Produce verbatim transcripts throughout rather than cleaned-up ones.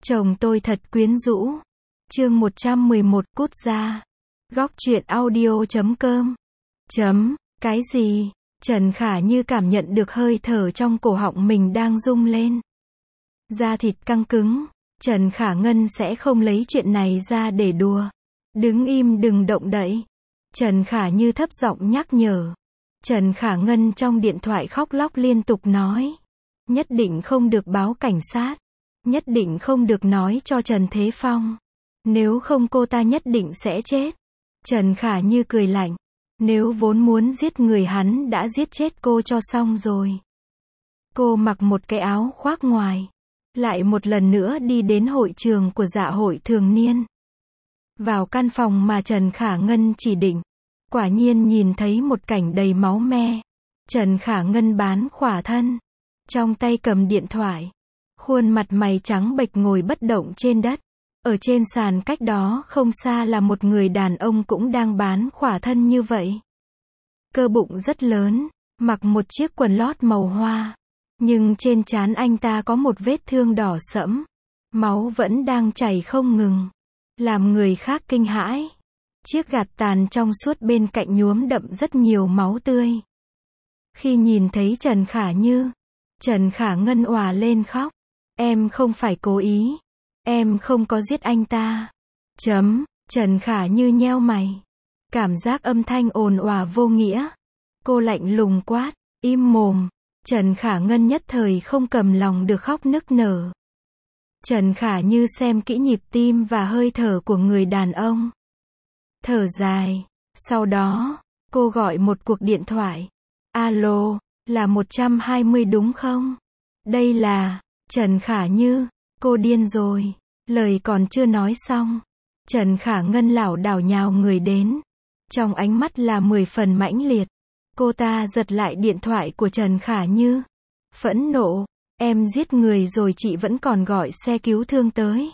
Chồng tôi thật quyến rũ. Chương một trăm mười một cút ra. Góc truyện audio chấm com. Chấm, cái gì? Trần Khả Như cảm nhận được hơi thở trong cổ họng mình đang rung lên. Da thịt căng cứng. Trần Khả Ngân sẽ không lấy chuyện này ra để đùa. Đứng im đừng động đậy. Trần Khả Như thấp giọng nhắc nhở. Trần Khả Ngân trong điện thoại khóc lóc liên tục nói. Nhất định không được báo cảnh sát. Nhất định không được nói cho Trần Thế Phong. Nếu không cô ta nhất định sẽ chết. Trần Khả Như cười lạnh. Nếu vốn muốn giết người hắn đã giết chết cô cho xong rồi. Cô mặc một cái áo khoác ngoài. Lại một lần nữa đi đến hội trường của dạ hội thường niên. Vào căn phòng mà Trần Khả Ngân chỉ định. Quả nhiên nhìn thấy một cảnh đầy máu me. Trần Khả Ngân bán khỏa thân. Trong tay cầm điện thoại. Khuôn mặt mày trắng bệch ngồi bất động trên đất. Ở trên sàn cách đó không xa là một người đàn ông cũng đang bán khỏa thân như vậy. Cơ bụng rất lớn, mặc một chiếc quần lót màu hoa. Nhưng trên trán anh ta có một vết thương đỏ sẫm. Máu vẫn đang chảy không ngừng. Làm người khác kinh hãi. Chiếc gạt tàn trong suốt bên cạnh nhuốm đậm rất nhiều máu tươi. Khi nhìn thấy Trần Khả Như, Trần Khả Ngân òa lên khóc. Em không phải cố ý. Em không có giết anh ta. Chấm, Trần Khả Như nheo mày. Cảm giác âm thanh ồn òa vô nghĩa. Cô lạnh lùng quát, im mồm. Trần Khả Ngân nhất thời không cầm lòng được khóc nức nở. Trần Khả Như xem kỹ nhịp tim và hơi thở của người đàn ông. Thở dài. Sau đó, cô gọi một cuộc điện thoại. Alo, là một trăm hai mươi đúng không? Đây là Trần Khả Như. Cô điên rồi. Lời còn chưa nói xong. Trần Khả Ngân lảo đảo nhào người đến. Trong ánh mắt là mười phần mãnh liệt. Cô ta giật lại điện thoại của Trần Khả Như. Phẫn nộ. Em giết người rồi chị vẫn còn gọi xe cứu thương tới.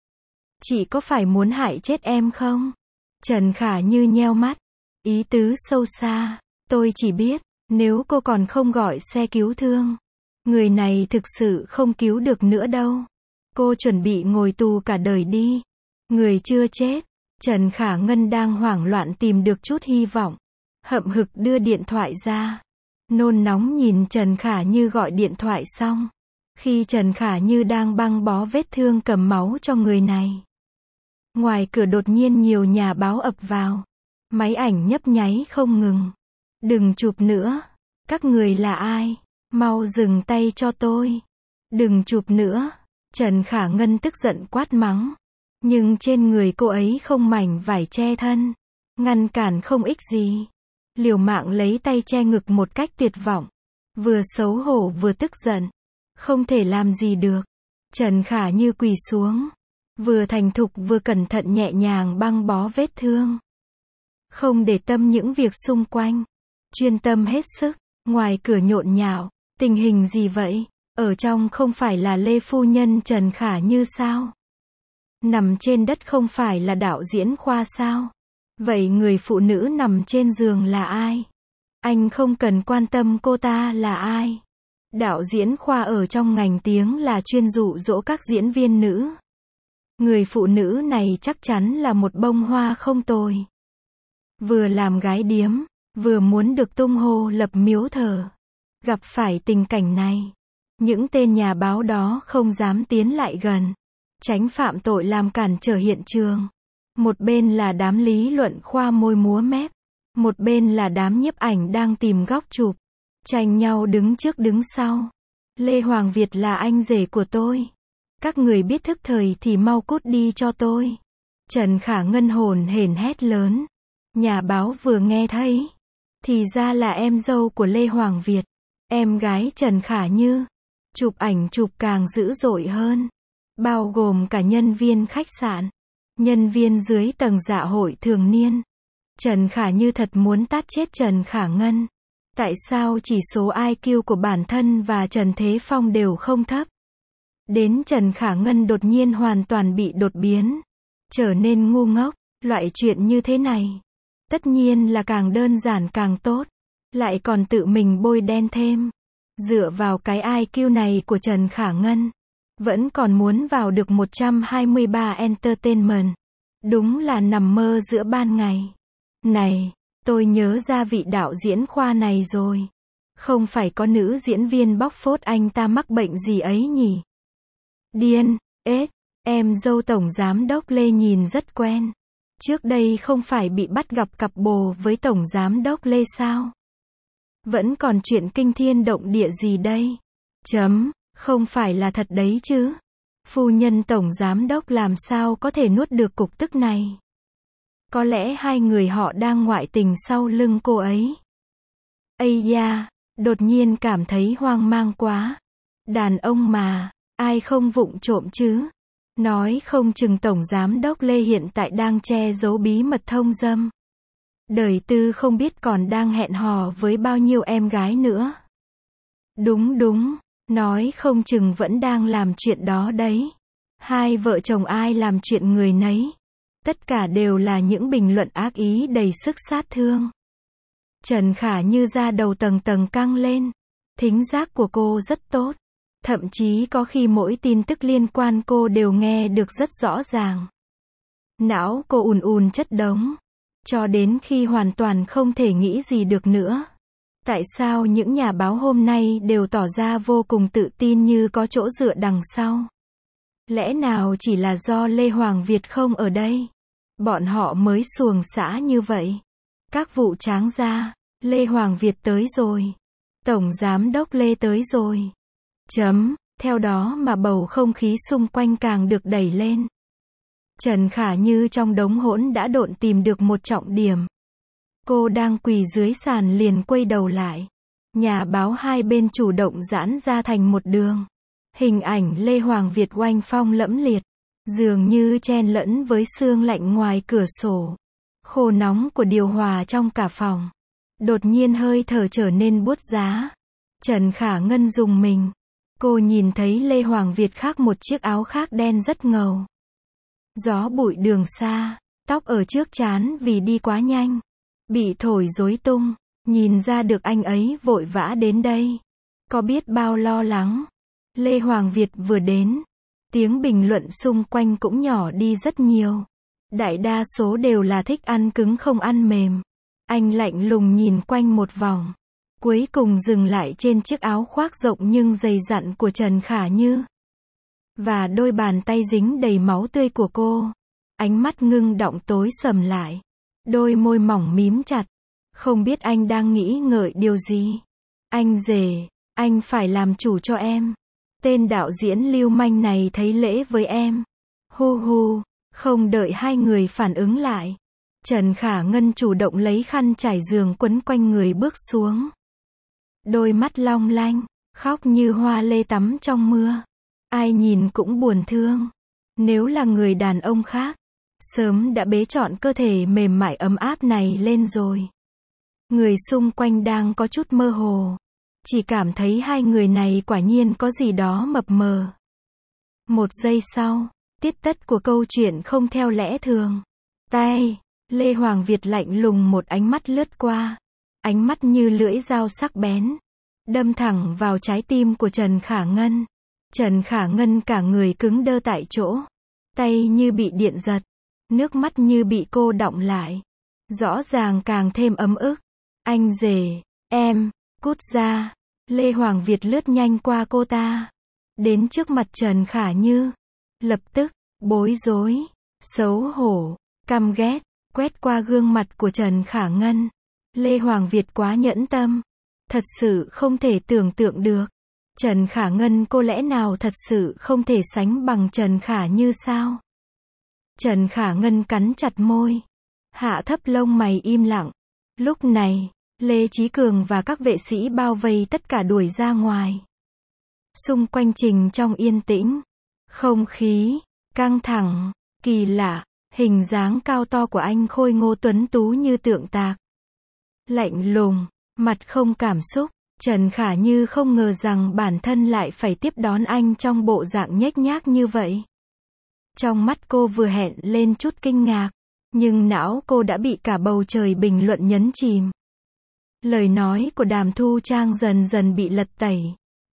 Chị có phải muốn hại chết em không? Trần Khả Như nheo mắt. Ý tứ sâu xa. Tôi chỉ biết, nếu cô còn không gọi xe cứu thương, người này thực sự không cứu được nữa đâu. Cô chuẩn bị ngồi tù cả đời đi. Người chưa chết. Trần Khả Ngân đang hoảng loạn tìm được chút hy vọng. Hậm hực đưa điện thoại ra. Nôn nóng nhìn Trần Khả Như gọi điện thoại xong. Khi Trần Khả Như đang băng bó vết thương cầm máu cho người này. Ngoài cửa đột nhiên nhiều nhà báo ập vào. Máy ảnh nhấp nháy không ngừng. Đừng chụp nữa. Các người là ai? Mau dừng tay cho tôi. Đừng chụp nữa. Trần Khả Ngân tức giận quát mắng. Nhưng trên người cô ấy không mảnh vải che thân. Ngăn cản không ích gì. Liều mạng lấy tay che ngực một cách tuyệt vọng. Vừa xấu hổ vừa tức giận. Không thể làm gì được. Trần Khả Như quỳ xuống. Vừa thành thục vừa cẩn thận nhẹ nhàng băng bó vết thương. Không để tâm những việc xung quanh. Chuyên tâm hết sức. Ngoài cửa nhộn nhạo. Tình hình gì vậy? Ở trong không phải là Lê Phu Nhân Trần Khả Như sao? Nằm trên đất không phải là đạo diễn Khoa sao? Vậy người phụ nữ nằm trên giường là ai? Anh không cần quan tâm cô ta là ai. Đạo diễn Khoa ở trong ngành tiếng là chuyên dụ dỗ các diễn viên nữ. Người phụ nữ này chắc chắn là một bông hoa không tồi. Vừa làm gái điếm, vừa muốn được tung hô lập miếu thờ. Gặp phải tình cảnh này, những tên nhà báo đó không dám tiến lại gần. Tránh phạm tội làm cản trở hiện trường. Một bên là đám lý luận khoa môi múa mép. Một bên là đám nhiếp ảnh đang tìm góc chụp. Tranh nhau đứng trước đứng sau. Lê Hoàng Việt là anh rể của tôi. Các người biết thức thời thì mau cút đi cho tôi. Trần Khả Ngân hồn hển hét lớn. Nhà báo vừa nghe thấy. Thì ra là em dâu của Lê Hoàng Việt. Em gái Trần Khả Như. Chụp ảnh chụp càng dữ dội hơn. Bao gồm cả nhân viên khách sạn. Nhân viên dưới tầng dạ hội thường niên. Trần Khả Như thật muốn tát chết Trần Khả Ngân. Tại sao chỉ số i kiu của bản thân và Trần Thế Phong đều không thấp? Đến Trần Khả Ngân đột nhiên hoàn toàn bị đột biến. Trở nên ngu ngốc. Loại chuyện như thế này. Tất nhiên là càng đơn giản càng tốt. Lại còn tự mình bôi đen thêm. Dựa vào cái i kiu này của Trần Khả Ngân. Vẫn còn muốn vào được một trăm hai mươi ba Entertainment. Đúng là nằm mơ giữa ban ngày. Này, tôi nhớ ra vị đạo diễn khoa này rồi. Không phải có nữ diễn viên bóc phốt anh ta mắc bệnh gì ấy nhỉ? Điên, ết, em dâu tổng giám đốc Lê nhìn rất quen. Trước đây không phải bị bắt gặp cặp bồ với tổng giám đốc Lê sao? Vẫn còn chuyện kinh thiên động địa gì đây? Chấm, không phải là thật đấy chứ? Phu nhân tổng giám đốc làm sao có thể nuốt được cục tức này? Có lẽ hai người họ đang ngoại tình sau lưng cô ấy. Ây da, đột nhiên cảm thấy hoang mang quá. Đàn ông mà, ai không vụng trộm chứ? Nói không chừng tổng giám đốc Lê hiện tại đang che giấu bí mật thông dâm. Đời tư không biết còn đang hẹn hò với bao nhiêu em gái nữa. Đúng đúng, nói không chừng vẫn đang làm chuyện đó đấy. Hai vợ chồng ai làm chuyện người nấy. Tất cả đều là những bình luận ác ý đầy sức sát thương. Trần Khả Như da đầu tầng tầng căng lên. Thính giác của cô rất tốt. Thậm chí có khi mỗi tin tức liên quan cô đều nghe được rất rõ ràng. Não cô ùn ùn chất đống. Cho đến khi hoàn toàn không thể nghĩ gì được nữa. Tại sao những nhà báo hôm nay đều tỏ ra vô cùng tự tin như có chỗ dựa đằng sau? Lẽ nào chỉ là do Lê Hoàng Việt không ở đây? Bọn họ mới xuồng xã như vậy. Các vụ tráng ra, Lê Hoàng Việt tới rồi. Tổng giám đốc Lê tới rồi. Chấm, theo đó mà bầu không khí xung quanh càng được đẩy lên. Trần Khả Như trong đống hỗn đã độn tìm được một trọng điểm. Cô đang quỳ dưới sàn liền quay đầu lại. Nhà báo hai bên chủ động giãn ra thành một đường. Hình ảnh Lê Hoàng Việt oanh phong lẫm liệt. Dường như chen lẫn với sương lạnh ngoài cửa sổ. Khô nóng của điều hòa trong cả phòng. Đột nhiên hơi thở trở nên buốt giá. Trần Khả Ngân rùng mình. Cô nhìn thấy Lê Hoàng Việt khoác một chiếc áo khác đen rất ngầu. Gió bụi đường xa, tóc ở trước trán vì đi quá nhanh. Bị thổi rối tung, nhìn ra được anh ấy vội vã đến đây. Có biết bao lo lắng. Lê Hoàng Việt vừa đến. Tiếng bình luận xung quanh cũng nhỏ đi rất nhiều. Đại đa số đều là thích ăn cứng không ăn mềm. Anh lạnh lùng nhìn quanh một vòng. Cuối cùng dừng lại trên chiếc áo khoác rộng nhưng dày dặn của Trần Khả Như. Và đôi bàn tay dính đầy máu tươi của cô. Ánh mắt ngưng động tối sầm lại. Đôi môi mỏng mím chặt. Không biết anh đang nghĩ ngợi điều gì. Anh rể, anh phải làm chủ cho em. Tên đạo diễn lưu manh này thấy lễ với em. Hu hu, không đợi hai người phản ứng lại. Trần Khả Ngân chủ động lấy khăn trải giường quấn quanh người bước xuống. Đôi mắt long lanh, khóc như hoa lê tắm trong mưa. Ai nhìn cũng buồn thương. Nếu là người đàn ông khác, sớm đã bế trọn cơ thể mềm mại ấm áp này lên rồi. Người xung quanh đang có chút mơ hồ. Chỉ cảm thấy hai người này quả nhiên có gì đó mập mờ. Một giây sau, tiết tất của câu chuyện không theo lẽ thường. Tay, Lê Hoàng Việt lạnh lùng một ánh mắt lướt qua. Ánh mắt như lưỡi dao sắc bén. Đâm thẳng vào trái tim của Trần Khả Ngân. Trần Khả Ngân cả người cứng đơ tại chỗ. Tay như bị điện giật. Nước mắt như bị cô đọng lại. Rõ ràng càng thêm ấm ức. Anh rể, em, cút ra. Lê Hoàng Việt lướt nhanh qua cô ta. Đến trước mặt Trần Khả Như. Lập tức, bối rối, xấu hổ, căm ghét, quét qua gương mặt của Trần Khả Ngân. Lê Hoàng Việt quá nhẫn tâm. Thật sự không thể tưởng tượng được. Trần Khả Ngân cô lẽ nào thật sự không thể sánh bằng Trần Khả Như sao? Trần Khả Ngân cắn chặt môi. Hạ thấp lông mày im lặng. Lúc này, Lê Chí Cường và các vệ sĩ bao vây tất cả đuổi ra ngoài. Xung quanh Trình trong yên tĩnh. Không khí, căng thẳng, kỳ lạ, hình dáng cao to của anh khôi ngô tuấn tú như tượng tạc. Lạnh lùng, mặt không cảm xúc. Trần Khả Như không ngờ rằng bản thân lại phải tiếp đón anh trong bộ dạng nhếch nhác như vậy. Trong mắt cô vừa hẹn lên chút kinh ngạc, nhưng não cô đã bị cả bầu trời bình luận nhấn chìm. Lời nói của Đàm Thu Trang dần dần bị lật tẩy.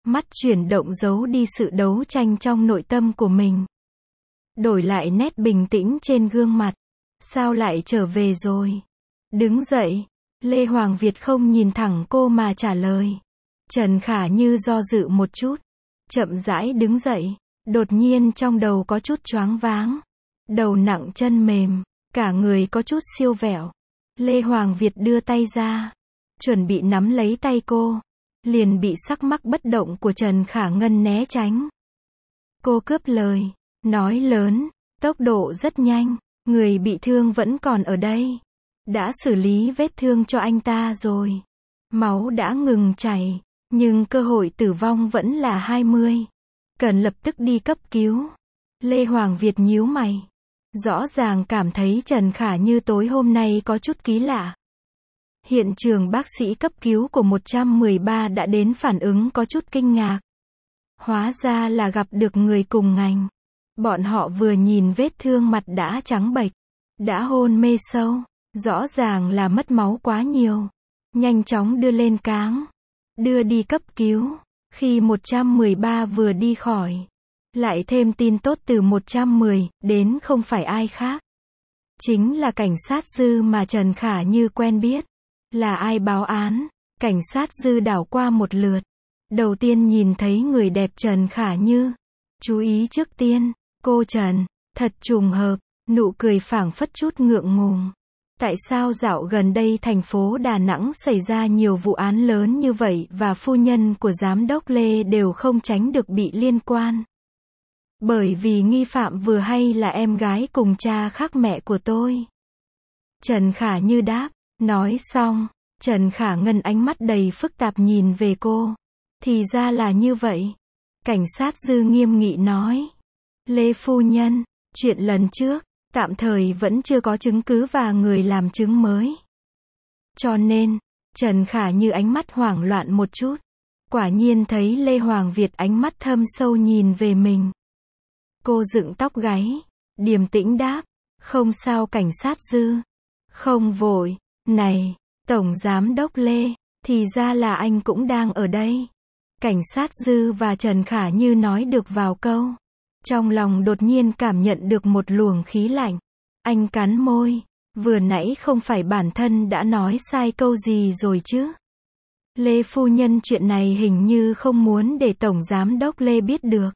Mắt chuyển động giấu đi sự đấu tranh trong nội tâm của mình. Đổi lại nét bình tĩnh trên gương mặt. Sao lại trở về rồi? Đứng dậy. Lê Hoàng Việt không nhìn thẳng cô mà trả lời. Trần Khả Như do dự một chút. Chậm rãi đứng dậy. Đột nhiên trong đầu có chút choáng váng. Đầu nặng chân mềm. Cả người có chút siêu vẹo. Lê Hoàng Việt đưa tay ra. Chuẩn bị nắm lấy tay cô. Liền bị sắc mắc bất động của Trần Khả Ngân né tránh. Cô cướp lời. Nói lớn. Tốc độ rất nhanh. Người bị thương vẫn còn ở đây. Đã xử lý vết thương cho anh ta rồi. Máu đã ngừng chảy. Nhưng cơ hội tử vong vẫn là hai mươi. Cần lập tức đi cấp cứu. Lê Hoàng Việt nhíu mày. Rõ ràng cảm thấy Trần Khả Như tối hôm nay có chút kỳ lạ. Hiện trường bác sĩ cấp cứu của một trăm mười ba đã đến phản ứng có chút kinh ngạc. Hóa ra là gặp được người cùng ngành. Bọn họ vừa nhìn vết thương mặt đã trắng bệch. Đã hôn mê sâu. Rõ ràng là mất máu quá nhiều. Nhanh chóng đưa lên cáng. Đưa đi cấp cứu. Khi một trăm mười ba vừa đi khỏi. Lại thêm tin tốt từ một trăm mười, đến không phải ai khác. Chính là cảnh sát Dư mà Trần Khả Như quen biết. Là ai báo án? Cảnh sát Dư đảo qua một lượt. Đầu tiên nhìn thấy người đẹp Trần Khả Như. Chú ý trước tiên, cô Trần, thật trùng hợp, nụ cười phảng phất chút ngượng ngùng. Tại sao dạo gần đây thành phố Đà Nẵng xảy ra nhiều vụ án lớn như vậy và phu nhân của giám đốc Lê đều không tránh được bị liên quan? Bởi vì nghi phạm vừa hay là em gái cùng cha khác mẹ của tôi. Trần Khả Như đáp. Nói xong, Trần Khả Ngân ánh mắt đầy phức tạp nhìn về cô. Thì ra là như vậy. Cảnh sát Dư nghiêm nghị nói. Lê phu nhân, chuyện lần trước, tạm thời vẫn chưa có chứng cứ và người làm chứng mới. Cho nên, Trần Khả Như ánh mắt hoảng loạn một chút. Quả nhiên thấy Lê Hoàng Việt ánh mắt thâm sâu nhìn về mình. Cô dựng tóc gáy, điềm tĩnh đáp. Không sao cảnh sát Dư. Không vội. Này, Tổng Giám đốc Lê, thì ra là anh cũng đang ở đây. Cảnh sát Dư và Trần Khả Như nói được vào câu. Trong lòng đột nhiên cảm nhận được một luồng khí lạnh. Anh cắn môi. Vừa nãy không phải bản thân đã nói sai câu gì rồi chứ? Lê phu nhân chuyện này hình như không muốn để Tổng Giám đốc Lê biết được.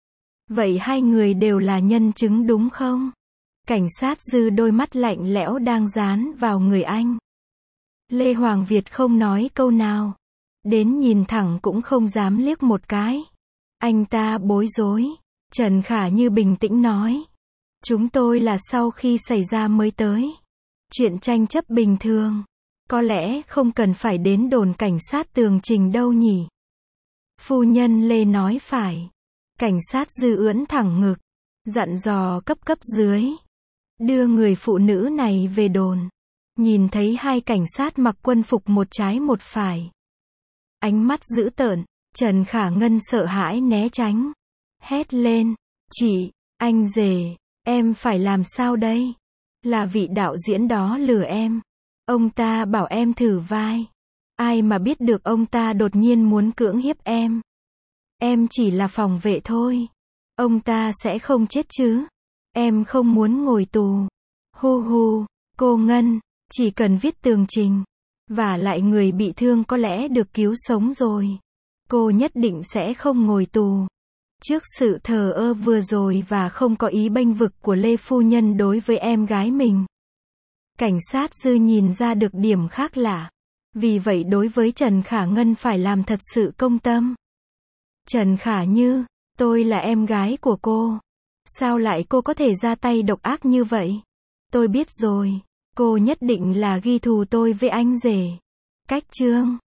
Vậy hai người đều là nhân chứng đúng không? Cảnh sát Dư đôi mắt lạnh lẽo đang dán vào người anh. Lê Hoàng Việt không nói câu nào. Đến nhìn thẳng cũng không dám liếc một cái. Anh ta bối rối. Trần Khả Như bình tĩnh nói. Chúng tôi là sau khi xảy ra mới tới. Chuyện tranh chấp bình thường. Có lẽ không cần phải đến đồn cảnh sát tường trình đâu nhỉ. Phu nhân Lê nói phải. Cảnh sát Dư ưỡn thẳng ngực. Dặn dò cấp cấp dưới. Đưa người phụ nữ này về đồn. Nhìn thấy hai cảnh sát mặc quân phục một trái một phải. Ánh mắt dữ tợn, Trần Khả Ngân sợ hãi né tránh. Hét lên, chị, anh rể, em phải làm sao đây? Là vị đạo diễn đó lừa em. Ông ta bảo em thử vai. Ai mà biết được ông ta đột nhiên muốn cưỡng hiếp em. Em chỉ là phòng vệ thôi. Ông ta sẽ không chết chứ. Em không muốn ngồi tù. Hu hu, cô Ngân, chỉ cần viết tường trình. Và lại người bị thương có lẽ được cứu sống rồi. Cô nhất định sẽ không ngồi tù. Trước sự thờ ơ vừa rồi và không có ý bênh vực của Lê phu nhân đối với em gái mình. Cảnh sát Dư nhìn ra được điểm khác lạ. Vì vậy đối với Trần Khả Ngân phải làm thật sự công tâm. Trần Khả Như, tôi là em gái của cô. Sao lại cô có thể ra tay độc ác như vậy? Tôi biết rồi. Cô nhất định là ghi thù tôi với anh rể. Cách chương